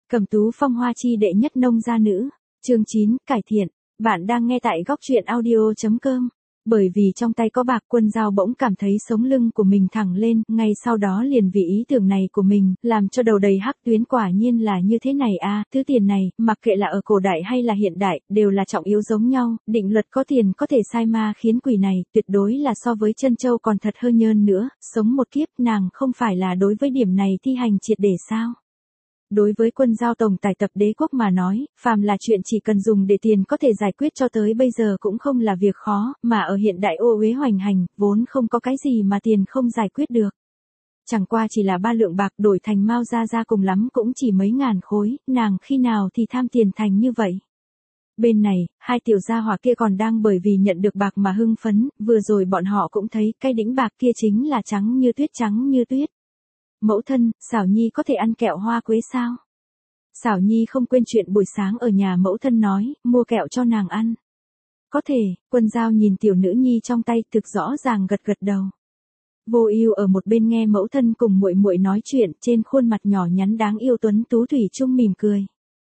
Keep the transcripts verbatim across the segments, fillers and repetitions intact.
Cẩm tú phong hoa chi đệ nhất nông gia nữ. Chương chín, cải thiện. Bạn đang nghe tại góc truyện audio chấm com. Bởi vì trong tay có bạc, Quân Dao bỗng cảm thấy sống lưng của mình thẳng lên, ngay sau đó liền vì ý tưởng này của mình, làm cho đầu đầy hắc tuyến. Quả nhiên là như thế này a, thứ tiền này, mặc kệ là ở cổ đại hay là hiện đại, đều là trọng yếu giống nhau, định luật có tiền có thể sai ma khiến quỷ này, tuyệt đối là so với chân châu còn thật hơn nhơn nữa, sống một kiếp nàng không phải là đối với điểm này thi hành triệt để sao? Đối với Quân Dao tổng tài tập đế quốc mà nói, phàm là chuyện chỉ cần dùng để tiền có thể giải quyết cho tới bây giờ cũng không là việc khó, mà ở hiện đại ô uế hoành hành, vốn không có cái gì mà tiền không giải quyết được. Chẳng qua chỉ là ba lượng bạc đổi thành Mao gia gia cùng lắm cũng chỉ mấy ngàn khối, nàng khi nào thì tham tiền thành như vậy. Bên này, hai tiểu gia hỏa kia còn đang bởi vì nhận được bạc mà hưng phấn, vừa rồi bọn họ cũng thấy cái đĩnh bạc kia chính là trắng như tuyết trắng như tuyết. Mẫu thân, Xảo Nhi có thể ăn kẹo hoa quế sao? Xảo Nhi không quên chuyện buổi sáng ở nhà mẫu thân nói, mua kẹo cho nàng ăn. Có thể, Quân Dao nhìn tiểu nữ nhi trong tay thực rõ ràng gật gật đầu. Vô Ưu ở một bên nghe mẫu thân cùng muội muội nói chuyện, trên khuôn mặt nhỏ nhắn đáng yêu tuấn tú thủy chung mỉm cười.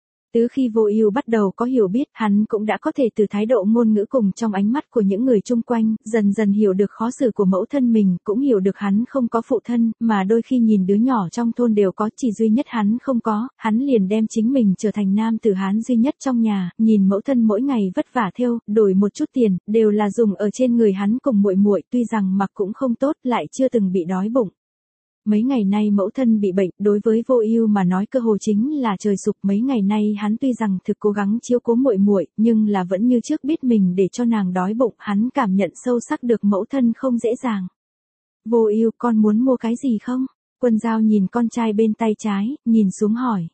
Từ khi Vô Ưu bắt đầu có hiểu biết, hắn cũng đã có thể từ thái độ ngôn ngữ cùng trong ánh mắt của những người chung quanh, dần dần hiểu được khó xử của mẫu thân mình, cũng hiểu được hắn không có phụ thân, mà đôi khi nhìn đứa nhỏ trong thôn đều có, chỉ duy nhất hắn không có, hắn liền đem chính mình trở thành nam tử Hán duy nhất trong nhà, nhìn mẫu thân mỗi ngày vất vả thêu, đổi một chút tiền, đều là dùng ở trên người hắn cùng muội muội, tuy rằng mặc cũng không tốt, lại chưa từng bị đói bụng. Mấy ngày nay mẫu thân bị bệnh, đối với Vô Ưu mà nói cơ hồ chính là trời sụp, mấy ngày nay hắn tuy rằng thực cố gắng chiếu cố muội muội, nhưng là vẫn như trước biết mình để cho nàng đói bụng, hắn cảm nhận sâu sắc được mẫu thân không dễ dàng. Vô Ưu, con muốn mua cái gì không? Quân Dao nhìn con trai bên tay trái, nhìn xuống hỏi.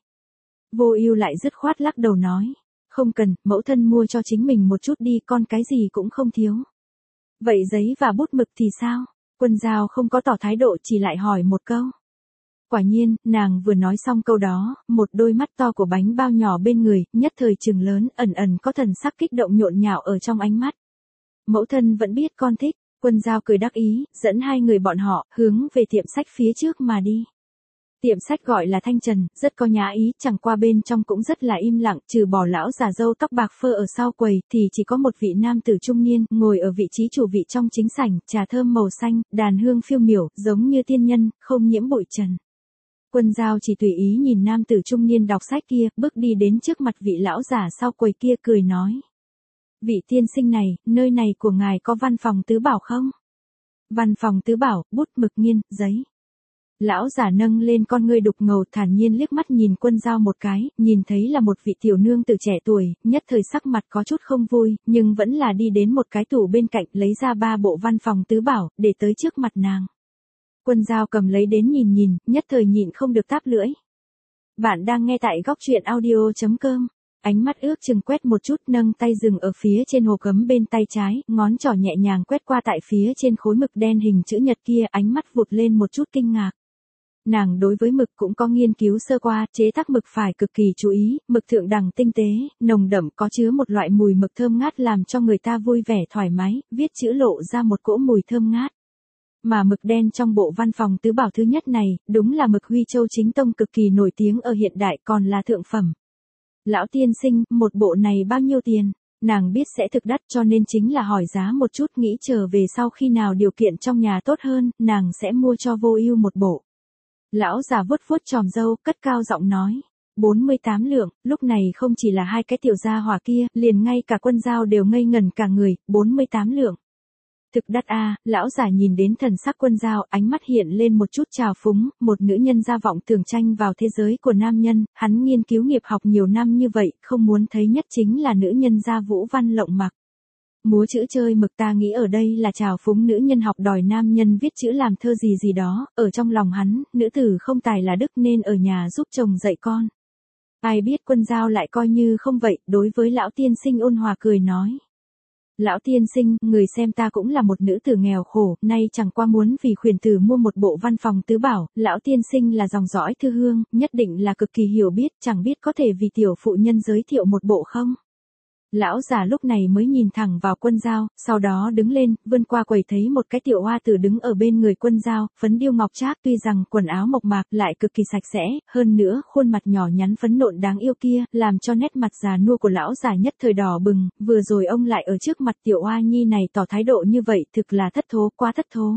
Vô Ưu lại dứt khoát lắc đầu nói, không cần, mẫu thân mua cho chính mình một chút đi, con cái gì cũng không thiếu. Vậy giấy và bút mực thì sao? Quân Dao không có tỏ thái độ, chỉ lại hỏi một câu. Quả nhiên, nàng vừa nói xong câu đó, một đôi mắt to của bánh bao nhỏ bên người, nhất thời trừng lớn, ẩn ẩn có thần sắc kích động nhộn nhạo ở trong ánh mắt. Mẫu thân vẫn biết con thích, Quân Dao cười đắc ý, dẫn hai người bọn họ, hướng về tiệm sách phía trước mà đi. Tiệm sách gọi là Thanh Trần, rất có nhã ý, chẳng qua bên trong cũng rất là im lặng, trừ bỏ lão già râu tóc bạc phơ ở sau quầy, thì chỉ có một vị nam tử trung niên, ngồi ở vị trí chủ vị trong chính sảnh, trà thơm màu xanh, đàn hương phiêu miểu, giống như tiên nhân, không nhiễm bụi trần. Quân Dao chỉ tùy ý nhìn nam tử trung niên đọc sách kia, bước đi đến trước mặt vị lão già sau quầy kia cười nói. Vị tiên sinh này, nơi này của ngài có văn phòng tứ bảo không? Văn phòng tứ bảo, bút mực nghiên, giấy. Lão giả nâng lên con ngươi đục ngầu, thản nhiên liếc mắt nhìn Quân Dao một cái, nhìn thấy là một vị tiểu nương tử trẻ tuổi, nhất thời sắc mặt có chút không vui, nhưng vẫn là đi đến một cái tủ bên cạnh, lấy ra ba bộ văn phòng tứ bảo, để tới trước mặt nàng. Quân Dao cầm lấy đến nhìn nhìn, nhất thời nhịn không được táp lưỡi. Bạn đang nghe tại góc truyện audio chấm com. Ánh mắt ước chừng quét một chút, nâng tay dừng ở phía trên hồ cấm bên tay trái, ngón trỏ nhẹ nhàng quét qua tại phía trên khối mực đen hình chữ nhật kia, ánh mắt vụt lên một chút kinh ngạc. Nàng đối với mực cũng có nghiên cứu sơ qua, chế tác mực phải cực kỳ chú ý, mực thượng đẳng tinh tế, nồng đậm, có chứa một loại mùi mực thơm ngát làm cho người ta vui vẻ thoải mái, viết chữ lộ ra một cỗ mùi thơm ngát. Mà mực đen trong bộ văn phòng tứ bảo thứ nhất này, đúng là mực Huy Châu chính tông cực kỳ nổi tiếng ở hiện đại, còn là thượng phẩm. Lão tiên sinh, một bộ này bao nhiêu tiền? Nàng biết sẽ thực đắt cho nên chính là hỏi giá một chút, nghĩ chờ về sau khi nào điều kiện trong nhà tốt hơn, nàng sẽ mua cho Vô Ưu một bộ. Lão già vuốt vuốt chòm râu, cất cao giọng nói. bốn mươi tám lượng, lúc này không chỉ là hai cái tiểu gia hỏa kia, liền ngay cả Quân Dao đều ngây ngẩn cả người, bốn mươi tám lượng. Thực đắt a, lão già nhìn đến thần sắc Quân Dao, ánh mắt hiện lên một chút trào phúng, một nữ nhân gia vọng tưởng tranh vào thế giới của nam nhân, hắn nghiên cứu nghiệp học nhiều năm như vậy, không muốn thấy nhất chính là nữ nhân gia vũ văn lộng mặc. Múa chữ chơi mực, ta nghĩ ở đây là trào phúng nữ nhân học đòi nam nhân viết chữ làm thơ gì gì đó, ở trong lòng hắn, nữ tử không tài là đức nên ở nhà giúp chồng dạy con. Ai biết Quân Dao lại coi như không vậy, đối với lão tiên sinh ôn hòa cười nói. Lão tiên sinh, người xem ta cũng là một nữ tử nghèo khổ, nay chẳng qua muốn vì khuyển tử mua một bộ văn phòng tứ bảo, lão tiên sinh là dòng dõi thư hương, nhất định là cực kỳ hiểu biết, chẳng biết có thể vì tiểu phụ nhân giới thiệu một bộ không? Lão già lúc này mới nhìn thẳng vào Quân Dao, sau đó đứng lên, vươn qua quầy thấy một cái tiểu oa tử đứng ở bên người Quân Dao, phấn điêu ngọc trác, tuy rằng quần áo mộc mạc lại cực kỳ sạch sẽ, hơn nữa khuôn mặt nhỏ nhắn phấn nộn đáng yêu kia, làm cho nét mặt già nua của lão già nhất thời đỏ bừng, vừa rồi ông lại ở trước mặt tiểu oa nhi này tỏ thái độ như vậy, thực là thất thố, quá thất thố.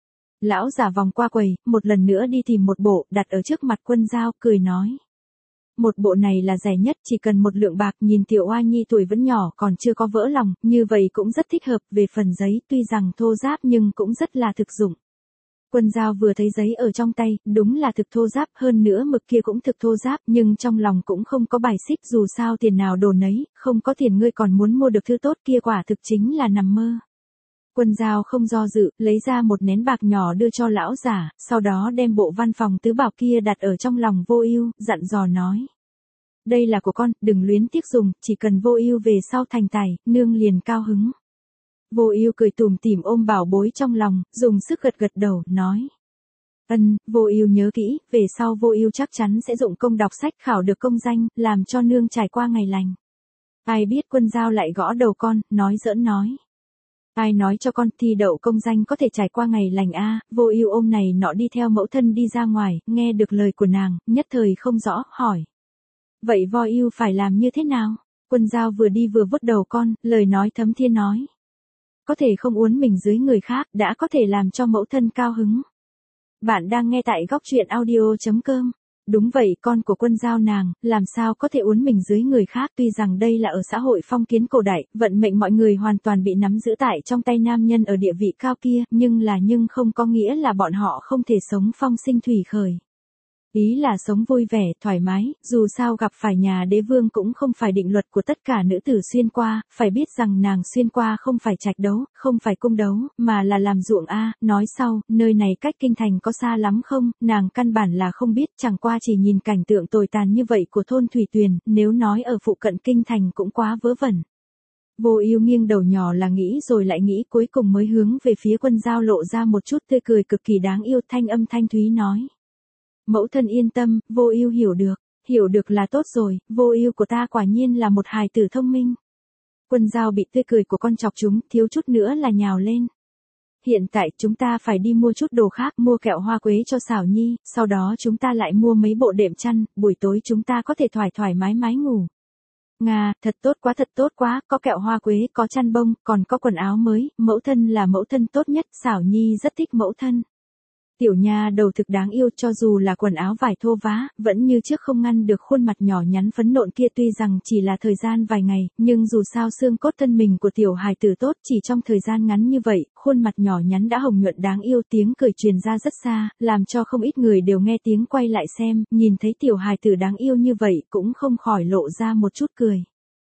Lão già vòng qua quầy, một lần nữa đi tìm một bộ, đặt ở trước mặt Quân Dao, cười nói. Một bộ này là rẻ nhất, chỉ cần một lượng bạc, nhìn tiểu oa nhi tuổi vẫn nhỏ còn chưa có vỡ lòng, như vậy cũng rất thích hợp, về phần giấy tuy rằng thô ráp nhưng cũng rất là thực dụng. Quân Dao vừa thấy giấy ở trong tay, đúng là thực thô ráp, hơn nữa mực kia cũng thực thô ráp, nhưng trong lòng cũng không có bài xích, dù sao tiền nào đồ nấy, không có tiền ngươi còn muốn mua được thứ tốt kia quả thực chính là nằm mơ. Quân Dao không do dự, lấy ra một nén bạc nhỏ đưa cho lão giả, sau đó đem bộ văn phòng tứ bảo kia đặt ở trong lòng Vô Ưu, dặn dò nói. Đây là của con, đừng luyến tiếc dùng, chỉ cần Vô Ưu về sau thành tài, nương liền cao hứng. Vô Ưu cười tủm tỉm ôm bảo bối trong lòng, dùng sức gật gật đầu, nói. Ân, Vô Ưu nhớ kỹ, về sau Vô Ưu chắc chắn sẽ dụng công đọc sách khảo được công danh, làm cho nương trải qua ngày lành. Ai biết Quân Dao lại gõ đầu con, nói giỡn nói. Ai nói cho con thi đậu công danh có thể trải qua ngày lành a? Vô Ưu ôm này nọ đi theo mẫu thân đi ra ngoài, nghe được lời của nàng, nhất thời không rõ, hỏi. Vậy Vô Ưu phải làm như thế nào? Quân Dao vừa đi vừa vuốt đầu con, lời nói thấm thiên nói. Có thể không uốn mình dưới người khác, đã có thể làm cho mẫu thân cao hứng. Bạn đang nghe tại góc truyện audio chấm com. Đúng vậy, con của Quân Dao nàng, làm sao có thể uốn mình dưới người khác, tuy rằng đây là ở xã hội phong kiến cổ đại, vận mệnh mọi người hoàn toàn bị nắm giữ tại trong tay nam nhân ở địa vị cao kia, nhưng là nhưng không có nghĩa là bọn họ không thể sống phong sinh thủy khởi. Ý là sống vui vẻ, thoải mái, dù sao gặp phải nhà đế vương cũng không phải định luật của tất cả nữ tử xuyên qua, phải biết rằng nàng xuyên qua không phải trạch đấu, không phải cung đấu, mà là làm ruộng a. Nói sau, nơi này cách kinh thành có xa lắm không, nàng căn bản là không biết, chẳng qua chỉ nhìn cảnh tượng tồi tàn như vậy của thôn Thủy Tuyền, nếu nói ở phụ cận kinh thành cũng quá vớ vẩn. Vô Ưu nghiêng đầu nhỏ là nghĩ rồi lại nghĩ, cuối cùng mới hướng về phía Quân Dao lộ ra một chút tươi cười cực kỳ đáng yêu, thanh âm thanh thúy nói. Mẫu thân yên tâm, Vô Ưu hiểu được, hiểu được là tốt rồi, Vô Ưu của ta quả nhiên là một hài tử thông minh. Quân Dao bị tươi cười của con chọc chúng, thiếu chút nữa là nhào lên. Hiện tại chúng ta phải đi mua chút đồ khác, mua kẹo hoa quế cho Xảo Nhi, sau đó chúng ta lại mua mấy bộ đệm chăn, buổi tối chúng ta có thể thoải thoải mái mái ngủ. Nga, thật tốt quá thật tốt quá, có kẹo hoa quế, có chăn bông, còn có quần áo mới, mẫu thân là mẫu thân tốt nhất, Xảo Nhi rất thích mẫu thân. Tiểu nha đầu thực đáng yêu, cho dù là quần áo vải thô vá, vẫn như trước không ngăn được khuôn mặt nhỏ nhắn phấn nộn kia, tuy rằng chỉ là thời gian vài ngày, nhưng dù sao xương cốt thân mình của tiểu hài tử tốt, chỉ trong thời gian ngắn như vậy, khuôn mặt nhỏ nhắn đã hồng nhuận đáng yêu, tiếng cười truyền ra rất xa, làm cho không ít người đều nghe tiếng quay lại xem, nhìn thấy tiểu hài tử đáng yêu như vậy, cũng không khỏi lộ ra một chút cười.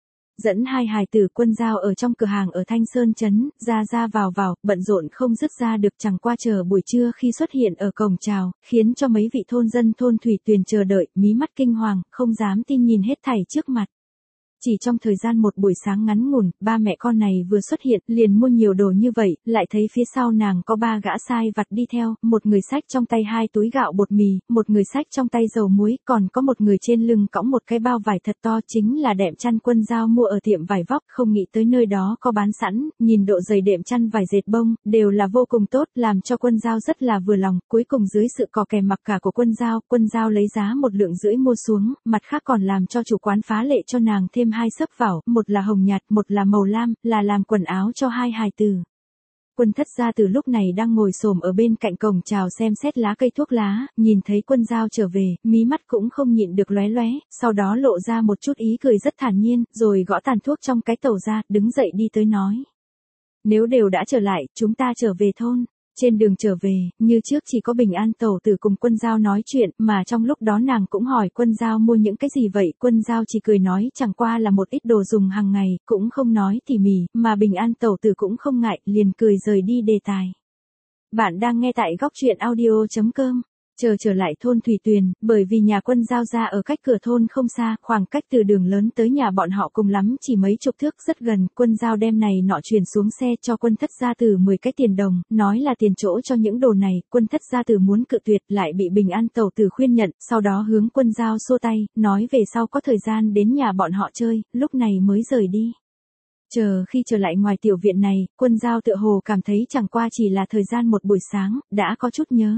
Dẫn hai hài tử Quân Dao ở trong cửa hàng ở Thanh Sơn Trấn, ra ra vào vào, bận rộn không dứt ra được, chẳng qua chờ buổi trưa khi xuất hiện ở cổng chào, khiến cho mấy vị thôn dân thôn Thủy Tuyền chờ đợi, mí mắt kinh hoàng, không dám tin nhìn hết thảy trước mặt. Chỉ trong thời gian một buổi sáng ngắn ngủn, ba mẹ con này vừa xuất hiện, liền mua nhiều đồ như vậy, lại thấy phía sau nàng có ba gã sai vặt đi theo, một người xách trong tay hai túi gạo bột mì, một người xách trong tay dầu muối, còn có một người trên lưng cõng một cái bao vải thật to, chính là đệm chăn Quân Dao mua ở tiệm vải vóc, không nghĩ tới nơi đó có bán sẵn, nhìn độ dày đệm chăn vải dệt bông, đều là vô cùng tốt, làm cho Quân Dao rất là vừa lòng, cuối cùng dưới sự cò kè mặc cả của Quân Dao, Quân Dao lấy giá một lượng rưỡi mua xuống, mặt khác còn làm cho chủ quán phá lệ cho nàng thêm hai xấp vải, một là hồng nhạt, một là màu lam, là làm quần áo cho hai hài tử. Quân Thất gia từ lúc này đang ngồi xổm ở bên cạnh cổng chào xem xét lá cây thuốc lá, nhìn thấy Quân Dao trở về, mí mắt cũng không nhịn được lóe lóe, sau đó lộ ra một chút ý cười rất thản nhiên, rồi gõ tàn thuốc trong cái tẩu ra, đứng dậy đi tới nói. Nếu đều đã trở lại, chúng ta trở về thôn. Trên đường trở về, như trước chỉ có Bình An tẩu tử cùng Quân Dao nói chuyện, mà trong lúc đó nàng cũng hỏi Quân Dao mua những cái gì vậy, Quân Dao chỉ cười nói chẳng qua là một ít đồ dùng hàng ngày, cũng không nói tỉ mỉ, mà Bình An tẩu tử cũng không ngại, liền cười rời đi đề tài. Bạn đang nghe tại góc truyện audio chấm com. Chờ trở lại thôn Thủy Tuyền, bởi vì nhà Quân Dao ra ở cách cửa thôn không xa, khoảng cách từ đường lớn tới nhà bọn họ cùng lắm chỉ mấy chục thước rất gần, Quân Dao đem này nọ chuyển xuống xe cho Quân Thất gia tử mười cái tiền đồng, nói là tiền chỗ cho những đồ này, Quân Thất gia tử muốn cự tuyệt lại bị Bình An tẩu tử khuyên nhận, sau đó hướng Quân Dao xua tay, nói về sau có thời gian đến nhà bọn họ chơi, lúc này mới rời đi. Chờ khi trở lại ngoài tiểu viện này, Quân Dao tựa hồ cảm thấy chẳng qua chỉ là thời gian một buổi sáng, đã có chút nhớ.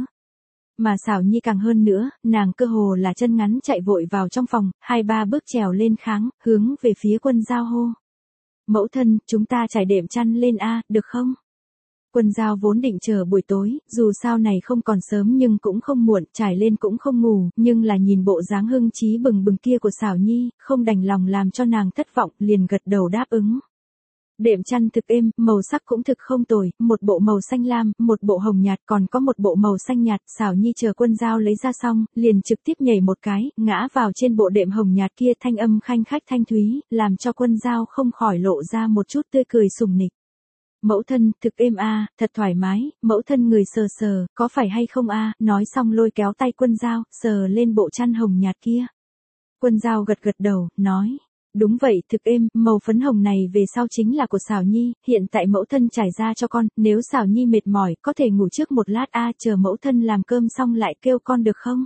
Mà Sảo Nhi càng hơn nữa, nàng cơ hồ là chân ngắn chạy vội vào trong phòng, hai ba bước trèo lên kháng, hướng về phía Quân Dao hô. Mẫu thân, chúng ta trải đệm chăn lên a, được không? Quân Dao vốn định chờ buổi tối, dù sao này không còn sớm nhưng cũng không muộn, trải lên cũng không ngủ, nhưng là nhìn bộ dáng hưng trí bừng bừng kia của Sảo Nhi, không đành lòng làm cho nàng thất vọng, liền gật đầu đáp ứng. Đệm chăn thực êm, màu sắc cũng thực không tồi, một bộ màu xanh lam, một bộ hồng nhạt, còn có một bộ màu xanh nhạt. Sảo Nhi chờ Quân Dao lấy ra xong, liền trực tiếp nhảy một cái, ngã vào trên bộ đệm hồng nhạt kia, thanh âm khanh khách thanh thúy, làm cho Quân Dao không khỏi lộ ra một chút tươi cười sùng nịch. Mẫu thân, thực êm a, thật thoải mái, mẫu thân người sờ sờ, có phải hay không a? Nói xong lôi kéo tay Quân Dao, sờ lên bộ chăn hồng nhạt kia. Quân Dao gật gật đầu, nói. Đúng vậy, thực êm, màu phấn hồng này về sau chính là của Sảo Nhi, hiện tại mẫu thân trải ra cho con, nếu Sảo Nhi mệt mỏi, có thể ngủ trước một lát a, chờ mẫu thân làm cơm xong lại kêu con được không?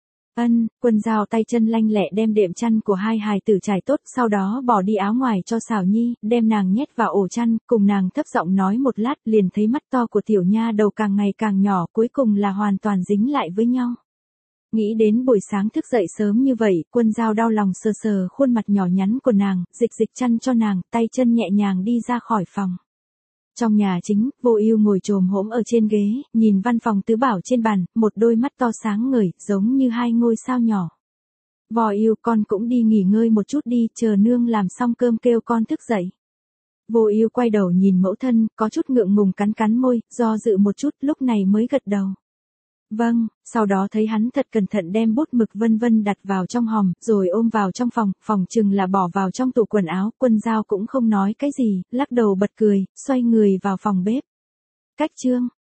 Ân, Quân Dao tay chân lanh lẹ đem đệm chăn của hai hài tử trải tốt, sau đó bỏ đi áo ngoài cho Sảo Nhi, đem nàng nhét vào ổ chăn, cùng nàng thấp giọng nói một lát, liền thấy mắt to của tiểu nha đầu càng ngày càng nhỏ, cuối cùng là hoàn toàn dính lại với nhau. Nghĩ đến buổi sáng thức dậy sớm như vậy, Quân Dao đau lòng sờ sờ khuôn mặt nhỏ nhắn của nàng, dịch dịch chăn cho nàng, tay chân nhẹ nhàng đi ra khỏi phòng. Trong nhà chính, Vô Ưu ngồi chồm hổm ở trên ghế, nhìn văn phòng tứ bảo trên bàn, một đôi mắt to sáng ngời, giống như hai ngôi sao nhỏ. Vô Ưu, con cũng đi nghỉ ngơi một chút đi, chờ nương làm xong cơm kêu con thức dậy. Vô Ưu quay đầu nhìn mẫu thân, có chút ngượng ngùng cắn cắn môi, do dự một chút, lúc này mới gật đầu. Vâng, sau đó thấy hắn thật cẩn thận đem bút mực vân vân đặt vào trong hòm, rồi ôm vào trong phòng, phòng chừng là bỏ vào trong tủ quần áo, Quân Dao cũng không nói cái gì, lắc đầu bật cười, xoay người vào phòng bếp. Cách chương